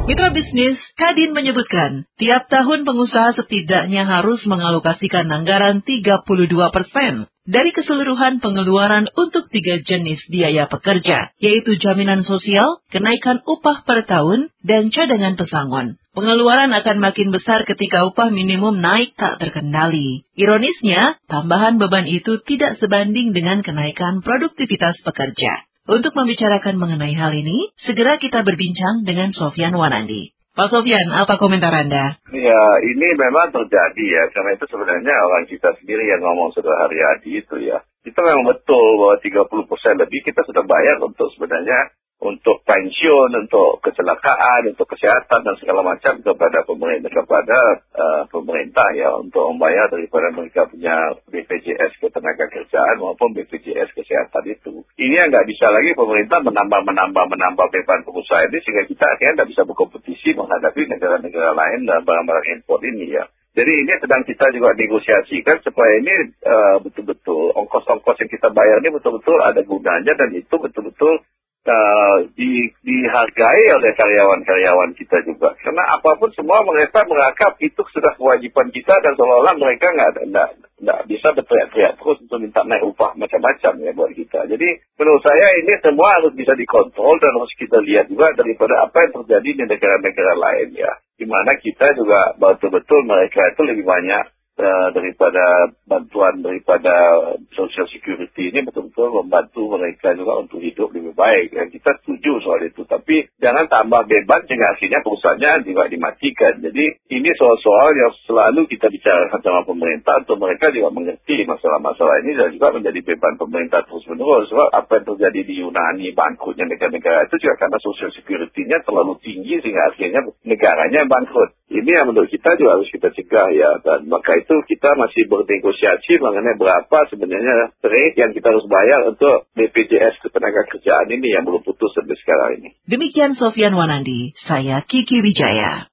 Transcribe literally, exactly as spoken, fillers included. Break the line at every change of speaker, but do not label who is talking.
Mitra bisnis, Kadin menyebutkan, tiap tahun pengusaha setidaknya harus mengalokasikan anggaran tiga puluh dua persen dari keseluruhan pengeluaran untuk tiga jenis biaya pekerja, yaitu jaminan sosial, kenaikan upah per tahun, dan cadangan pesangon. Pengeluaran akan makin besar ketika upah minimum naik tak terkendali. Ironisnya, tambahan beban itu tidak sebanding dengan kenaikan produktivitas pekerja. Untuk membicarakan mengenai hal ini, segera kita berbincang dengan Sofyan Wanandi. Pak Sofyan, apa komentar Anda?
Ya, ini memang terjadi ya, karena itu sebenarnya orang kita sendiri yang ngomong sudah hari-hari itu ya. Kita memang betul bahwa tiga puluh persen lebih kita sudah bayar untuk sebenarnya untuk pensiun, untuk kecelakaan, untuk kesehatan dan segala macam kepada pemerintah, kepada uh, pemerintah ya, untuk membayar daripada mereka punya B P J S ketenagakerjaan maupun B P J S kesehatan itu. Ini yang nggak bisa lagi pemerintah menambah-menambah menambah beban pengusaha ini sehingga kita akhirnya nggak bisa berkompetisi menghadapi negara-negara lain dan barang-barang impor ini ya. Jadi ini sedang kita juga negosiasikan supaya ini uh, betul-betul ongkos-ongkos yang kita bayar ini betul-betul ada gunanya dan itu betul-betul Uh, di, dihargai oleh karyawan-karyawan kita juga. Karena apapun semua mereka menganggap itu sudah kewajiban kita dan seolah-olah mereka nggak bisa berteriak-teriak terus untuk minta naik upah macam-macam ya buat kita. Jadi menurut saya ini semua harus bisa dikontrol dan harus kita lihat juga daripada apa yang terjadi di negara-negara lain ya. Di mana kita juga betul-betul mereka itu lebih banyak Uh, daripada bantuan daripada social security ini betul-betul membantu mereka juga untuk hidup lebih baik. Ya, kita setuju soal itu. Tapi jangan tambah beban sehingga akhirnya perusahaannya juga dimatikan. Jadi ini soal-soal yang selalu kita bicarakan sama pemerintah untuk mereka juga mengerti masalah-masalah ini dan juga menjadi beban pemerintah terus-menerus. Sebab apa yang terjadi di Yunani, bangkrutnya negara-negara itu juga karena social security-nya terlalu tinggi sehingga akhirnya negaranya bangkrut. Ini yang menurut kita juga harus kita cegah ya. Dan maka itu kita masih bernegosiasi mengenai berapa sebenarnya rate yang kita harus bayar untuk B P J S ketenagakerjaan ini yang belum putus sampai sekarang ini.
Demikian Sofyan Wanandi, saya Kiki Wijaya.